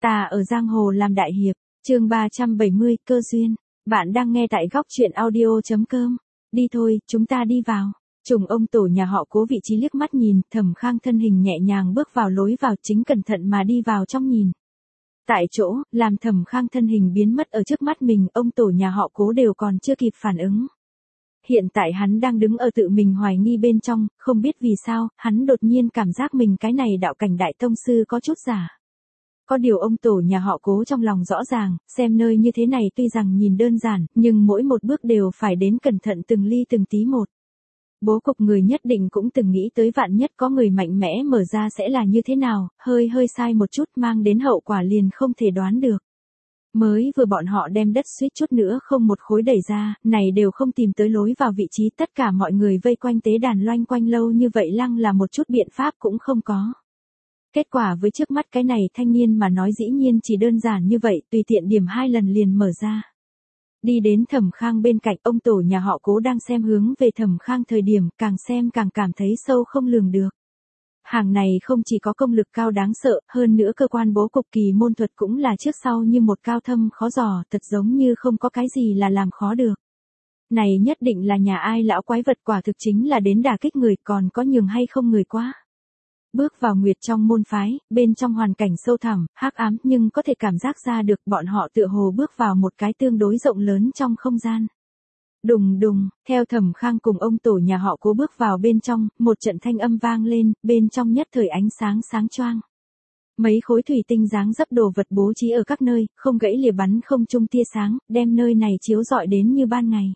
Ta ở giang hồ làm đại hiệp, chương 370, cơ duyên. Bạn đang nghe tại góc truyện audio.com. Đi thôi, chúng ta đi vào. Trùng ông tổ nhà họ Cố vị trí liếc mắt nhìn, Thẩm Khang thân hình nhẹ nhàng bước vào lối vào, chính cẩn thận mà đi vào trong nhìn. Tại chỗ, làm Thẩm Khang thân hình biến mất ở trước mắt mình, ông tổ nhà họ Cố đều còn chưa kịp phản ứng. Hiện tại hắn đang đứng ở tự mình hoài nghi bên trong, không biết vì sao, hắn đột nhiên cảm giác mình cái này đạo cảnh đại tông sư có chút giả. Có điều ông tổ nhà họ Cố trong lòng rõ ràng, xem nơi như thế này tuy rằng nhìn đơn giản, nhưng mỗi một bước đều phải đến cẩn thận từng ly từng tí một. Bố cục người nhất định cũng từng nghĩ tới vạn nhất có người mạnh mẽ mở ra sẽ là như thế nào, hơi sai một chút mang đến hậu quả liền không thể đoán được. Mới vừa bọn họ đem đất suýt chút nữa không một khối đẩy ra, này đều không tìm tới lối vào vị trí, tất cả mọi người vây quanh tế đàn loanh quanh lâu như vậy lăng là một chút biện pháp cũng không có. Kết quả với trước mắt cái này thanh niên mà nói dĩ nhiên chỉ đơn giản như vậy, tùy tiện điểm 2 lần liền mở ra. Đi đến Thẩm Khang bên cạnh, ông tổ nhà họ Cố đang xem hướng về Thẩm Khang thời điểm, càng xem càng cảm thấy sâu không lường được. Hàng này không chỉ có công lực cao đáng sợ, hơn nữa cơ quan bố cục kỳ môn thuật cũng là trước sau như một cao thâm khó dò, thật giống như không có cái gì là làm khó được. Này nhất định là nhà ai lão quái vật, quả thực chính là đến đả kích người, còn có nhường hay không người quá. Bước vào nguyệt trong môn phái, bên trong hoàn cảnh sâu thẳm, hắc ám, nhưng có thể cảm giác ra được bọn họ tựa hồ bước vào một cái tương đối rộng lớn trong không gian. Đùng đùng, theo Thẩm Khang cùng ông tổ nhà họ Cố bước vào bên trong, một trận thanh âm vang lên, bên trong nhất thời ánh sáng sáng choang. Mấy khối thủy tinh dáng dấp đồ vật bố trí ở các nơi, không gãy lìa bắn không trung tia sáng, đem nơi này chiếu rọi đến như ban ngày.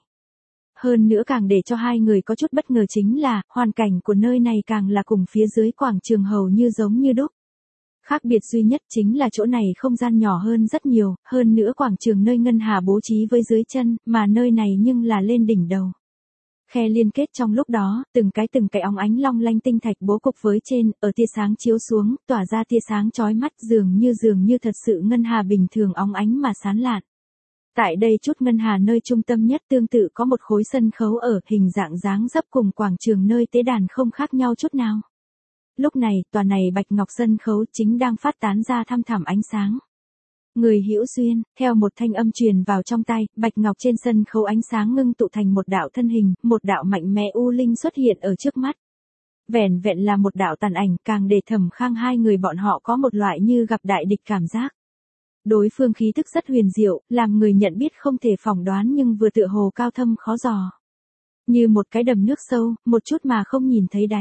Hơn nữa càng để cho hai người có chút bất ngờ chính là, hoàn cảnh của nơi này càng là cùng phía dưới quảng trường hầu như giống như đúc. Khác biệt duy nhất chính là chỗ này không gian nhỏ hơn rất nhiều, hơn nữa quảng trường nơi ngân hà bố trí với dưới chân, mà nơi này nhưng là lên đỉnh đầu. Khe liên kết trong lúc đó, từng cái óng ánh long lanh tinh thạch bố cục với trên, ở tia sáng chiếu xuống, tỏa ra tia sáng chói mắt, dường như thật sự ngân hà bình thường óng ánh mà sáng lạn. Tại đây chút ngân hà nơi trung tâm nhất tương tự có một khối sân khấu ở, hình dạng dáng dấp cùng quảng trường nơi tế đàn không khác nhau chút nào. Lúc này, tòa này bạch ngọc sân khấu chính đang phát tán ra thăm thẳm ánh sáng. Người hữu duyên, theo một thanh âm truyền vào trong tai, bạch ngọc trên sân khấu ánh sáng ngưng tụ thành một đạo thân hình, một đạo mạnh mẽ u linh xuất hiện ở trước mắt. Vẻn vẹn là một đạo tàn ảnh, càng để Thẩm Khang hai người bọn họ có một loại như gặp đại địch cảm giác. Đối phương khí tức rất huyền diệu, làm người nhận biết không thể phỏng đoán nhưng vừa tựa hồ cao thâm khó dò. Như một cái đầm nước sâu, một chút mà không nhìn thấy đáy.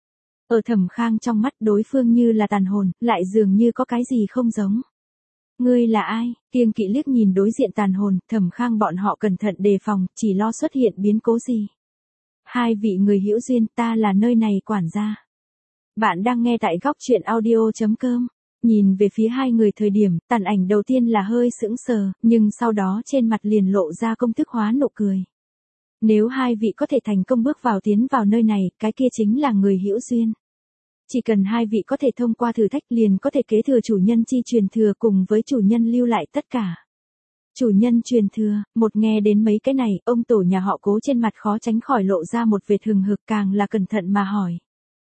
Ở Thẩm Khang trong mắt đối phương như là tàn hồn, lại dường như có cái gì không giống. Ngươi là ai? Kiêng kỵ liếc nhìn đối diện tàn hồn, Thẩm Khang bọn họ cẩn thận đề phòng, chỉ lo xuất hiện biến cố gì. Hai vị người hữu duyên, ta là nơi này quản gia. Bạn đang nghe tại góc truyện audio.com. Nhìn về phía hai người thời điểm, tàn ảnh đầu tiên là hơi sững sờ, nhưng sau đó trên mặt liền lộ ra công thức hóa nụ cười. Nếu hai vị có thể thành công bước vào tiến vào nơi này, cái kia chính là người hữu duyên. Chỉ cần hai vị có thể thông qua thử thách liền có thể kế thừa chủ nhân chi truyền thừa cùng với chủ nhân lưu lại tất cả. Chủ nhân truyền thừa, một nghe đến mấy cái này, ông tổ nhà họ Cố trên mặt khó tránh khỏi lộ ra một vệt hừng hực, càng là cẩn thận mà hỏi.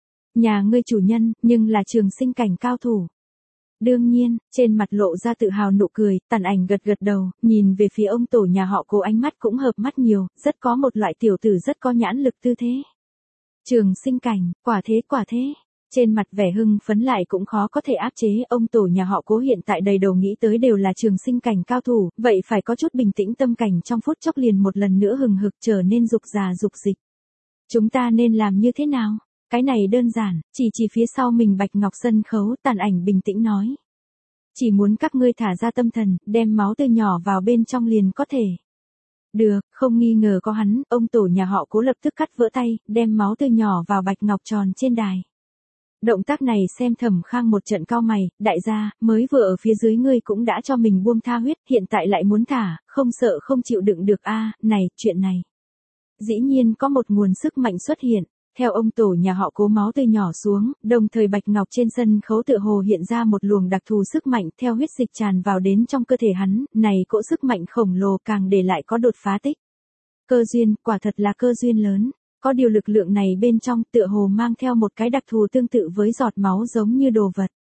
Nhà ngươi chủ nhân, nhưng là trường sinh cảnh cao thủ. Đương nhiên, trên mặt lộ ra tự hào nụ cười, tàn ảnh gật đầu, nhìn về phía ông tổ nhà họ Cố ánh mắt cũng hợp mắt nhiều, rất có một loại tiểu tử rất có nhãn lực tư thế. Trường sinh cảnh, quả thế. Trên mặt vẻ hưng phấn lại cũng khó có thể áp chế, ông tổ nhà họ Cố hiện tại đầy đầu nghĩ tới đều là trường sinh cảnh cao thủ, vậy phải có chút bình tĩnh, tâm cảnh trong phút chốc liền một lần nữa hừng hực trở nên dục già dục dịch. Chúng ta nên làm như thế nào? Cái này đơn giản, chỉ phía sau mình bạch ngọc sân khấu, tàn ảnh bình tĩnh nói. Chỉ muốn các ngươi thả ra tâm thần, đem máu tươi nhỏ vào bên trong liền có thể. Được, không nghi ngờ có hắn, ông tổ nhà họ Cố lập tức cắt vỡ tay, đem máu tươi nhỏ vào bạch ngọc tròn trên đài. Động tác này xem Thẩm Khang một trận cau mày, đại gia, mới vừa ở phía dưới ngươi cũng đã cho mình buông tha huyết, hiện tại lại muốn thả, không sợ không chịu đựng được a, này, chuyện này. Dĩ nhiên có một nguồn sức mạnh xuất hiện. Theo ông tổ nhà họ Cố máu tươi nhỏ xuống, đồng thời bạch ngọc trên sân khấu tựa hồ hiện ra một luồng đặc thù sức mạnh theo huyết dịch tràn vào đến trong cơ thể hắn, này cỗ sức mạnh khổng lồ càng để lại có đột phá tích. Cơ duyên, quả thật là cơ duyên lớn, có điều lực lượng này bên trong tựa hồ mang theo một cái đặc thù tương tự với giọt máu giống như đồ vật.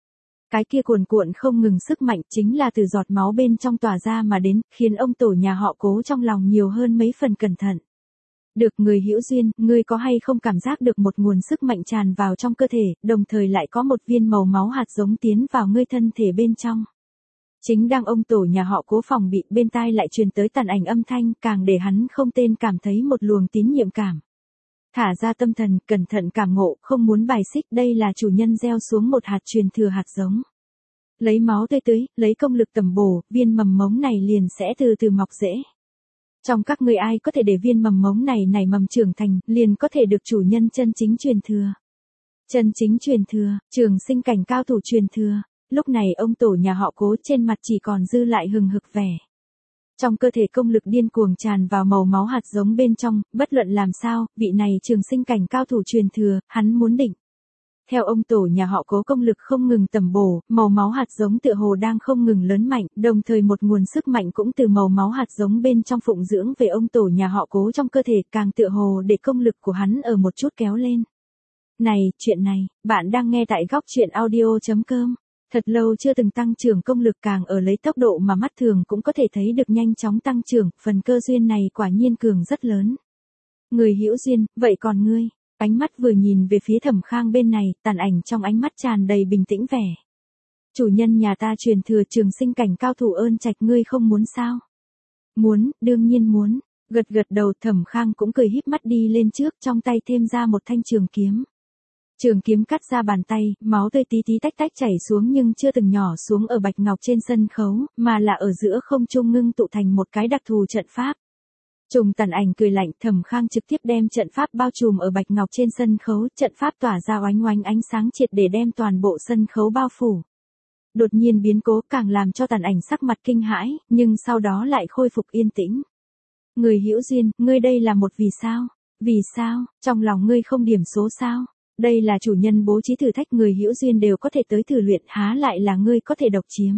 Cái kia cuồn cuộn không ngừng sức mạnh chính là từ giọt máu bên trong tỏa ra mà đến, khiến ông tổ nhà họ Cố trong lòng nhiều hơn mấy phần cẩn thận. Được người hữu duyên, ngươi có hay không cảm giác được một nguồn sức mạnh tràn vào trong cơ thể, đồng thời lại có một viên màu máu hạt giống tiến vào ngươi thân thể bên trong. Chính đang ông tổ nhà họ Cố phòng bị, bên tai lại truyền tới tàn ảnh âm thanh, càng để hắn không tên cảm thấy một luồng tín nhiệm cảm. Thả ra tâm thần, cẩn thận cảm ngộ, không muốn bài xích, đây là chủ nhân gieo xuống một hạt truyền thừa hạt giống. Lấy máu tươi tưới, lấy công lực tầm bổ, viên mầm mống này liền sẽ từ từ mọc rễ. Trong các ngươi ai có thể để viên mầm mống này nảy mầm trưởng thành, liền có thể được chủ nhân chân chính truyền thừa. Chân chính truyền thừa, trường sinh cảnh cao thủ truyền thừa. Lúc này ông tổ nhà họ Cố trên mặt chỉ còn dư lại hừng hực vẻ. Trong cơ thể công lực điên cuồng tràn vào màu máu hạt giống bên trong, bất luận làm sao, vị này trường sinh cảnh cao thủ truyền thừa, hắn muốn định. Theo ông tổ nhà họ Cố công lực không ngừng tầm bổ, màu máu hạt giống tựa hồ đang không ngừng lớn mạnh, đồng thời một nguồn sức mạnh cũng từ màu máu hạt giống bên trong phụng dưỡng về ông tổ nhà họ Cố trong cơ thể, càng tựa hồ để công lực của hắn ở một chút kéo lên. Này, chuyện này, bạn đang nghe tại góc truyện audio.com. Thật lâu chưa từng tăng trưởng công lực, càng ở lấy tốc độ mà mắt thường cũng có thể thấy được nhanh chóng tăng trưởng, phần cơ duyên này quả nhiên cường rất lớn. Người hữu duyên, vậy còn ngươi? Ánh mắt vừa nhìn về phía Thẩm Khang bên này, tàn ảnh trong ánh mắt tràn đầy bình tĩnh vẻ. Chủ nhân nhà ta truyền thừa trường sinh cảnh cao thủ ơn trạch, ngươi không muốn sao? Muốn, đương nhiên muốn. Gật gật đầu, Thẩm Khang cũng cười híp mắt đi lên trước, trong tay thêm ra một thanh trường kiếm. Trường kiếm cắt ra bàn tay, máu tươi tí tí tách tách chảy xuống nhưng chưa từng nhỏ xuống ở bạch ngọc trên sân khấu, mà là ở giữa không trung ngưng tụ thành một cái đặc thù trận pháp. Trùng tàn ảnh cười lạnh, Thẩm Khang trực tiếp đem trận pháp bao trùm ở bạch ngọc trên sân khấu, trận pháp tỏa ra oánh oánh ánh sáng triệt để đem toàn bộ sân khấu bao phủ. Đột nhiên biến cố càng làm cho tàn ảnh sắc mặt kinh hãi, nhưng sau đó lại khôi phục yên tĩnh. Người hữu duyên, ngươi đây là một vì sao? Vì sao? Trong lòng ngươi không điểm số sao? Đây là chủ nhân bố trí thử thách, người hữu duyên đều có thể tới thử luyện, há lại là ngươi có thể độc chiếm.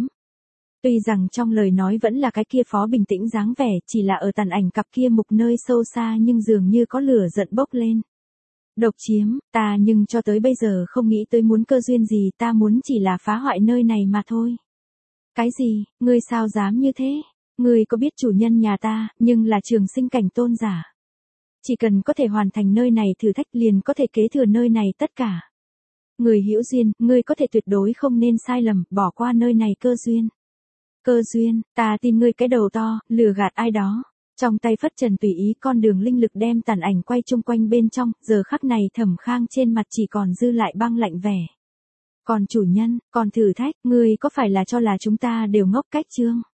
Tuy rằng trong lời nói vẫn là cái kia phó bình tĩnh dáng vẻ, chỉ là ở tàn ảnh cặp kia mục nơi sâu xa nhưng dường như có lửa giận bốc lên. Độc chiếm, ta nhưng cho tới bây giờ không nghĩ tới muốn cơ duyên gì, ta muốn chỉ là phá hoại nơi này mà thôi. Cái gì, ngươi sao dám như thế? Ngươi có biết chủ nhân nhà ta, nhưng là trường sinh cảnh tôn giả. Chỉ cần có thể hoàn thành nơi này thử thách liền có thể kế thừa nơi này tất cả. Người hữu duyên, ngươi có thể tuyệt đối không nên sai lầm, bỏ qua nơi này cơ duyên. Cơ duyên, ta tin ngươi cái đầu to, lừa gạt ai đó. Trong tay phất trần tùy ý, con đường linh lực đem tàn ảnh quay chung quanh bên trong, giờ khắc này Thẩm Khang trên mặt chỉ còn dư lại băng lạnh vẻ. Còn chủ nhân, còn thử thách, ngươi có phải là cho là chúng ta đều ngốc cách chương?